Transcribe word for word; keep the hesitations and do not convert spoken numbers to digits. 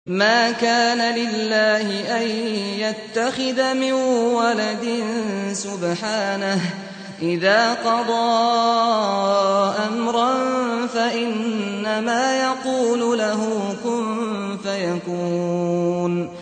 مَا كَانَ لِلَّهِ أَن يَتَّخِذَ مِن وَلَدٍ ۖ سُبْحَانَهُ ۚ إِذَا قَضَىٰ أَمْرًا فَإِنَّمَا يَقُولُ لَهُ كُن فَيَكُونُ